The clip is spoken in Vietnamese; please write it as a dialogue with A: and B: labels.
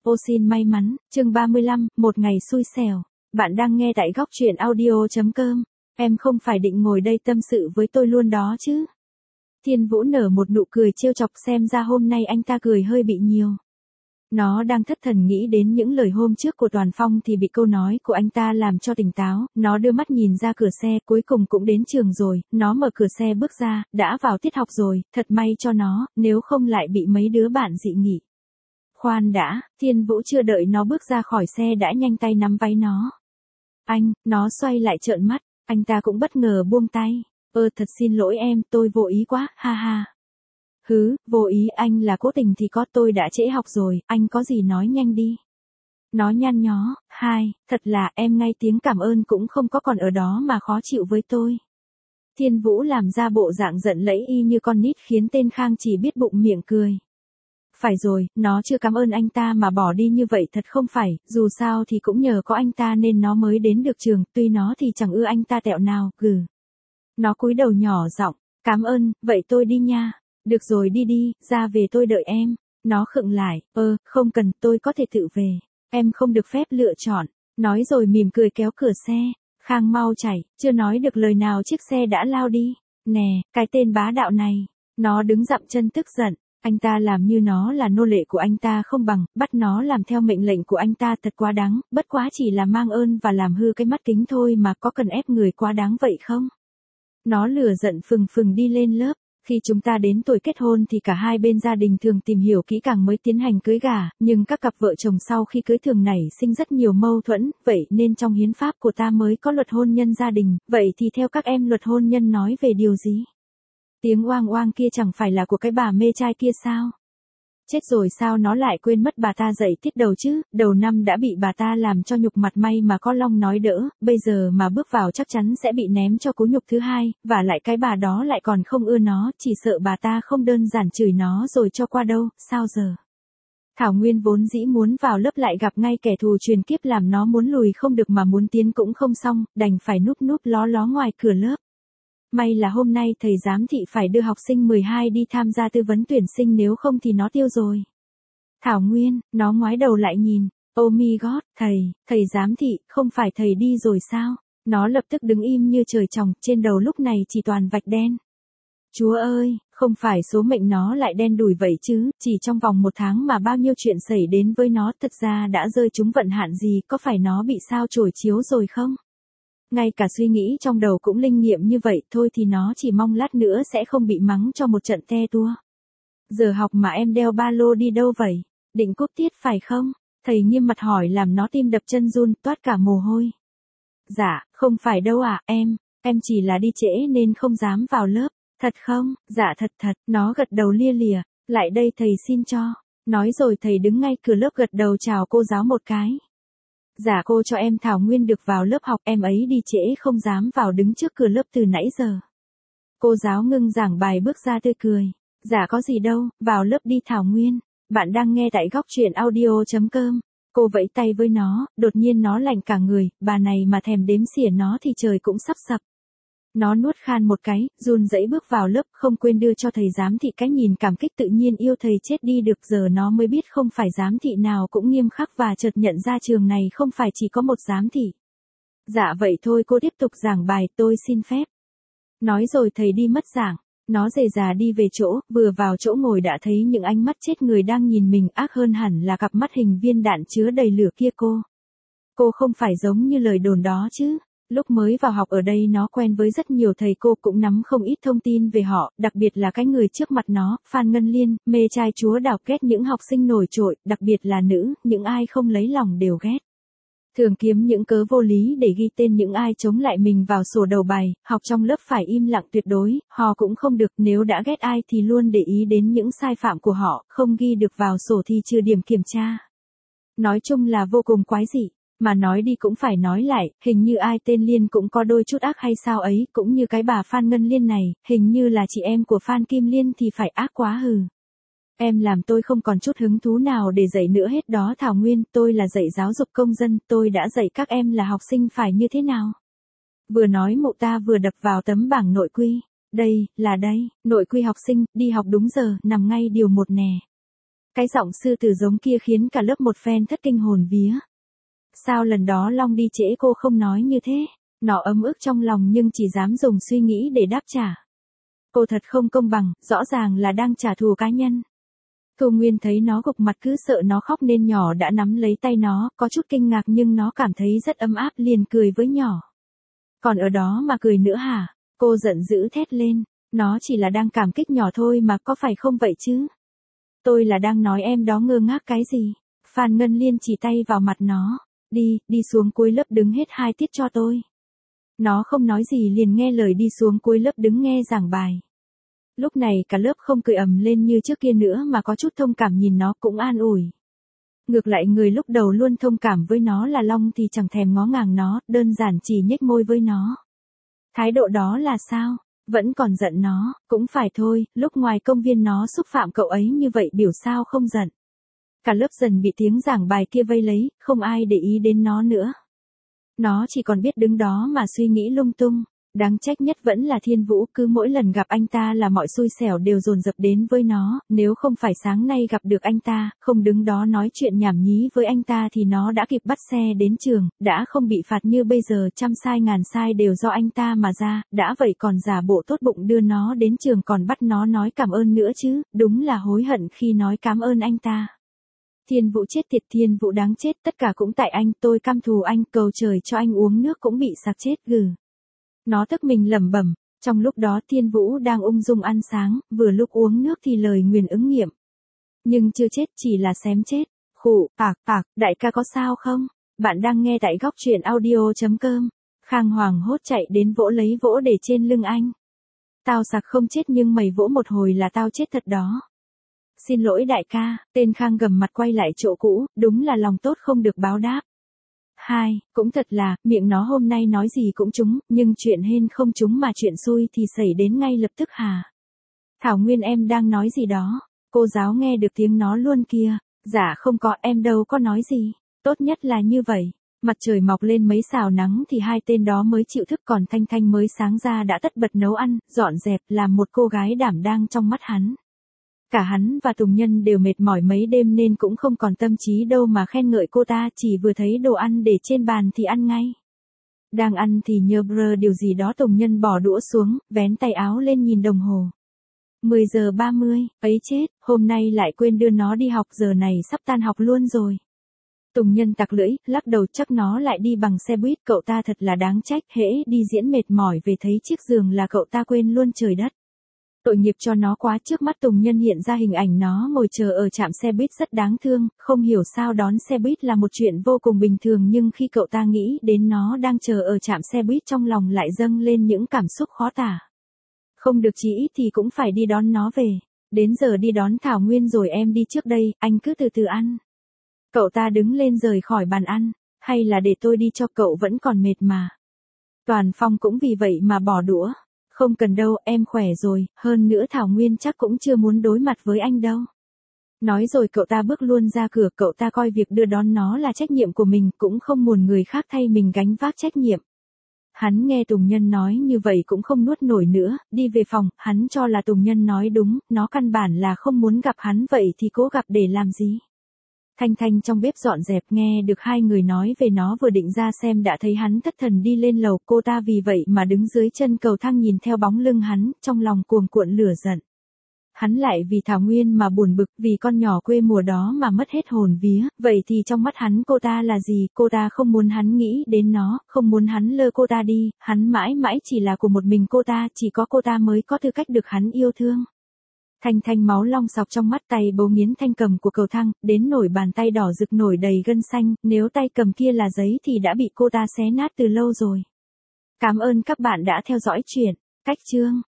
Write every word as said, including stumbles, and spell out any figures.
A: Ô xin may mắn, chương ba mươi lăm, một ngày xui xẻo. Bạn đang nghe tại góc truyện audio.com. Em không phải định ngồi đây tâm sự với tôi luôn đó chứ. Thiên Vũ nở một nụ cười trêu chọc, xem ra hôm nay anh ta cười hơi bị nhiều. Nó đang thất thần nghĩ đến những lời hôm trước của Toàn Phong thì bị câu nói của anh ta làm cho tỉnh táo. Nó đưa mắt nhìn ra cửa xe, cuối cùng cũng đến trường rồi. Nó mở cửa xe bước ra, đã vào tiết học rồi, thật may cho nó, nếu không lại bị mấy đứa bạn dị nghị. Khoan đã, Thiên Vũ chưa đợi nó bước ra khỏi xe đã nhanh tay nắm váy nó. Anh, nó xoay lại trợn mắt, anh ta cũng bất ngờ buông tay. Ơ thật xin lỗi em, tôi vô ý quá, ha ha. Hứ, vô ý, anh là cố tình thì có, tôi đã trễ học rồi, anh có gì nói nhanh đi. Nó nhăn nhó, hai, thật là em ngay tiếng cảm ơn cũng không có, còn ở đó mà khó chịu với tôi. Thiên Vũ làm ra bộ dạng giận lẫy y như con nít khiến tên Khang chỉ biết bụng miệng cười. Phải rồi, nó chưa cảm ơn anh ta mà bỏ đi như vậy thật không phải, dù sao thì cũng nhờ có anh ta nên nó mới đến được trường, tuy nó thì chẳng ưa anh ta tẹo nào, gừ. Nó cúi đầu nhỏ giọng, cảm ơn, vậy tôi đi nha. Được rồi đi đi, ra về tôi đợi em. Nó khựng lại, ơ, không cần, tôi có thể tự về. Em không được phép lựa chọn. Nói rồi mỉm cười kéo cửa xe. Khang mau chạy, chưa nói được lời nào chiếc xe đã lao đi. Nè, cái tên bá đạo này. Nó đứng dậm chân tức giận. Anh ta làm như nó là nô lệ của anh ta không bằng, bắt nó làm theo mệnh lệnh của anh ta thật quá đáng, bất quá chỉ là mang ơn và làm hư cái mắt kính thôi mà có cần ép người quá đáng vậy không? Nó lửa giận phừng phừng đi lên lớp. Khi chúng ta đến tuổi kết hôn thì cả hai bên gia đình thường tìm hiểu kỹ càng mới tiến hành cưới gả, nhưng các cặp vợ chồng sau khi cưới thường nảy sinh rất nhiều mâu thuẫn, vậy nên trong hiến pháp của ta mới có luật hôn nhân gia đình, vậy thì theo các em luật hôn nhân nói về điều gì? Tiếng oang oang kia chẳng phải là của cái bà mê trai kia sao? Chết rồi sao nó lại quên mất bà ta dạy tiết đầu chứ, đầu năm đã bị bà ta làm cho nhục mặt, may mà có Long nói đỡ, bây giờ mà bước vào chắc chắn sẽ bị ném cho cú nhục thứ hai, và lại cái bà đó lại còn không ưa nó, chỉ sợ bà ta không đơn giản chửi nó rồi cho qua đâu, sao giờ? Thảo Nguyên vốn dĩ muốn vào lớp lại gặp ngay kẻ thù truyền kiếp làm nó muốn lùi không được mà muốn tiến cũng không xong, đành phải núp núp ló ló ngoài cửa lớp. May là hôm nay thầy giám thị phải đưa học sinh mười hai đi tham gia tư vấn tuyển sinh, nếu không thì nó tiêu rồi. Thảo Nguyên, nó ngoái đầu lại nhìn, oh my god, thầy, thầy giám thị, không phải thầy đi rồi sao? Nó lập tức đứng im như trời trồng, trên đầu lúc này chỉ toàn vạch đen. Chúa ơi, không phải số mệnh nó lại đen đủi vậy chứ, chỉ trong vòng một tháng mà bao nhiêu chuyện xảy đến với nó, thật ra đã rơi trúng vận hạn gì, có phải nó bị sao chổi chiếu rồi không? Ngay cả suy nghĩ trong đầu cũng linh nghiệm như vậy, thôi thì nó chỉ mong lát nữa sẽ không bị mắng cho một trận te tua. Giờ học mà em đeo ba lô đi đâu vậy? Định cúp tiết phải không? Thầy nghiêm mặt hỏi làm nó tim đập chân run, toát cả mồ hôi. Dạ, không phải đâu ạ, em, em chỉ là đi trễ nên không dám vào lớp. Thật không? Dạ thật thật, nó gật đầu lia lịa, lại đây thầy xin cho. Nói rồi thầy đứng ngay cửa lớp gật đầu chào cô giáo một cái. Dạ cô cho em Thảo Nguyên được vào lớp học, em ấy đi trễ không dám vào, đứng trước cửa lớp từ nãy giờ. Cô giáo ngưng giảng bài bước ra tươi cười. Dạ có gì đâu, vào lớp đi Thảo Nguyên. Bạn đang nghe tại góc truyện audio.com. Cô vẫy tay với nó, đột nhiên nó lạnh cả người, bà này mà thèm đếm xỉa nó thì trời cũng sắp sập. Nó nuốt khan một cái, run rẩy bước vào lớp, không quên đưa cho thầy giám thị cái nhìn cảm kích, tự nhiên yêu thầy chết đi được. Giờ nó mới biết không phải giám thị nào cũng nghiêm khắc, và chợt nhận ra trường này không phải chỉ có một giám thị. Dạ vậy thôi cô tiếp tục giảng bài, tôi xin phép. Nói rồi thầy đi mất giảng. Nó dề dà đi về chỗ, vừa vào chỗ ngồi đã thấy những ánh mắt chết người đang nhìn mình, ác hơn hẳn là cặp mắt hình viên đạn chứa đầy lửa kia. Cô Cô không phải giống như lời đồn đó chứ? Lúc mới vào học ở đây nó quen với rất nhiều thầy cô, cũng nắm không ít thông tin về họ, đặc biệt là cái người trước mặt nó, Phan Ngân Liên, mê trai chúa đào, ghét những học sinh nổi trội, đặc biệt là nữ, những ai không lấy lòng đều ghét. Thường kiếm những cớ vô lý để ghi tên những ai chống lại mình vào sổ đầu bài, học trong lớp phải im lặng tuyệt đối, hò cũng không được, nếu đã ghét ai thì luôn để ý đến những sai phạm của họ, không ghi được vào sổ thì trừ điểm kiểm tra. Nói chung là vô cùng quái dị. Mà nói đi cũng phải nói lại, hình như ai tên Liên cũng có đôi chút ác hay sao ấy, cũng như cái bà Phan Ngân Liên này, hình như là chị em của Phan Kim Liên thì phải ác quá hừ. Em làm tôi không còn chút hứng thú nào để dạy nữa hết đó Thảo Nguyên, tôi là dạy giáo dục công dân, tôi đã dạy các em là học sinh phải như thế nào. Vừa nói mụ ta vừa đập vào tấm bảng nội quy, đây, là đây, nội quy học sinh, đi học đúng giờ, nằm ngay điều một nè. Cái giọng sư tử giống kia khiến cả lớp một phen thất kinh hồn vía. Sao lần đó Long đi trễ cô không nói như thế? Nó ấm ức trong lòng nhưng chỉ dám dùng suy nghĩ để đáp trả. Cô thật không công bằng, rõ ràng là đang trả thù cá nhân. Thu Nguyên thấy nó gục mặt cứ sợ nó khóc nên nhỏ đã nắm lấy tay nó, có chút kinh ngạc nhưng nó cảm thấy rất ấm áp liền cười với nhỏ. Còn ở đó mà cười nữa hả? Cô giận dữ thét lên, nó chỉ là đang cảm kích nhỏ thôi mà có phải không vậy chứ? Tôi là đang nói em đó ngơ ngác cái gì? Phan Ngân Liên chỉ tay vào mặt nó, đi, đi xuống cuối lớp đứng hết hai tiết cho tôi. Nó không nói gì liền nghe lời đi xuống cuối lớp đứng nghe giảng bài. Lúc này cả lớp không cười ầm lên như trước kia nữa mà có chút thông cảm nhìn nó cũng an ủi. Ngược lại người lúc đầu luôn thông cảm với nó là Long thì chẳng thèm ngó ngàng nó, đơn giản chỉ nhếch môi với nó. Thái độ đó là sao? Vẫn còn giận nó, cũng phải thôi, lúc ngoài công viên nó xúc phạm cậu ấy như vậy biểu sao không giận. Cả lớp dần bị tiếng giảng bài kia vây lấy, không ai để ý đến nó nữa. Nó chỉ còn biết đứng đó mà suy nghĩ lung tung. Đáng trách nhất vẫn là Thiên Vũ, cứ mỗi lần gặp anh ta là mọi xui xẻo đều dồn dập đến với nó, nếu không phải sáng nay gặp được anh ta, không đứng đó nói chuyện nhảm nhí với anh ta thì nó đã kịp bắt xe đến trường, đã không bị phạt như bây giờ trăm sai ngàn sai đều do anh ta mà ra, đã vậy còn giả bộ tốt bụng đưa nó đến trường còn bắt nó nói cảm ơn nữa chứ, đúng là hối hận khi nói cảm ơn anh ta. Thiên Vũ chết tiệt, Thiên Vũ đáng chết, tất cả cũng tại anh, tôi căm thù anh, cầu trời cho anh uống nước cũng bị sặc chết gừ. Nó tức mình lẩm bẩm, trong lúc đó Thiên Vũ đang ung dung ăn sáng, vừa lúc uống nước thì lời nguyền ứng nghiệm. Nhưng chưa chết chỉ là xém chết. Khụ, pạc pạc, đại ca có sao không? Bạn đang nghe tại góc truyện audio chấm com. Khang Hoàng hốt chạy đến vỗ lấy vỗ để trên lưng anh. Tao sặc không chết nhưng mày vỗ một hồi là tao chết thật đó. Xin lỗi đại ca, tên Khang gầm mặt quay lại chỗ cũ, đúng là lòng tốt không được báo đáp. Hai, cũng thật là, miệng nó hôm nay nói gì cũng trúng, nhưng chuyện hên không trúng mà chuyện xui thì xảy đến ngay lập tức hà. Thảo Nguyên em đang nói gì đó, cô giáo nghe được tiếng nó luôn kia, dạ không có em đâu có nói gì, tốt nhất là như vậy. Mặt trời mọc lên mấy xào nắng thì hai tên đó mới chịu thức còn Thanh Thanh mới sáng ra đã tất bật nấu ăn, dọn dẹp làm một cô gái đảm đang trong mắt hắn. Cả hắn và Tùng Nhân đều mệt mỏi mấy đêm nên cũng không còn tâm trí đâu mà khen ngợi cô ta, chỉ vừa thấy đồ ăn để trên bàn thì ăn ngay. Đang ăn thì nhớ brơ điều gì đó Tùng Nhân bỏ đũa xuống, vén tay áo lên nhìn đồng hồ. mười giờ ba mươi, ấy chết, hôm nay lại quên đưa nó đi học, giờ này sắp tan học luôn rồi. Tùng Nhân tặc lưỡi, lắc đầu, chắc nó lại đi bằng xe buýt, cậu ta thật là đáng trách, hễ đi diễn mệt mỏi về thấy chiếc giường là cậu ta quên luôn trời đất. Tội nghiệp cho nó quá, trước mắt Tùng Nhân hiện ra hình ảnh nó ngồi chờ ở trạm xe buýt rất đáng thương, không hiểu sao đón xe buýt là một chuyện vô cùng bình thường nhưng khi cậu ta nghĩ đến nó đang chờ ở trạm xe buýt trong lòng lại dâng lên những cảm xúc khó tả. Không được chí ít thì cũng phải đi đón nó về. Đến giờ đi đón Thảo Nguyên rồi, em đi trước đây, anh cứ từ từ ăn. Cậu ta đứng lên rời khỏi bàn ăn, hay là để tôi đi cho, cậu vẫn còn mệt mà. Toàn Phong cũng vì vậy mà bỏ đũa. Không cần đâu, em khỏe rồi, hơn nữa Thảo Nguyên chắc cũng chưa muốn đối mặt với anh đâu. Nói rồi cậu ta bước luôn ra cửa, cậu ta coi việc đưa đón nó là trách nhiệm của mình, cũng không muốn người khác thay mình gánh vác trách nhiệm. Hắn nghe Tùng Nhân nói như vậy cũng không nuốt nổi nữa, đi về phòng, hắn cho là Tùng Nhân nói đúng, nó căn bản là không muốn gặp hắn, vậy thì cố gặp để làm gì. Thanh Thanh trong bếp dọn dẹp nghe được hai người nói về nó, vừa định ra xem đã thấy hắn thất thần đi lên lầu, cô ta vì vậy mà đứng dưới chân cầu thang nhìn theo bóng lưng hắn, trong lòng cuồn cuộn lửa giận. Hắn lại vì Thảo Nguyên mà buồn bực, vì con nhỏ quê mùa đó mà mất hết hồn vía, vậy thì trong mắt hắn cô ta là gì, cô ta không muốn hắn nghĩ đến nó, không muốn hắn lơ cô ta đi, hắn mãi mãi chỉ là của một mình cô ta, chỉ có cô ta mới có tư cách được hắn yêu thương. Thanh Thanh máu long sọc trong mắt, tay bấu nghiến thanh cầm của cầu thang, đến nổi bàn tay đỏ rực nổi đầy gân xanh, nếu tay cầm kia là giấy thì đã bị cô ta xé nát từ lâu rồi. Cảm ơn các bạn đã theo dõi chuyện. Cách chương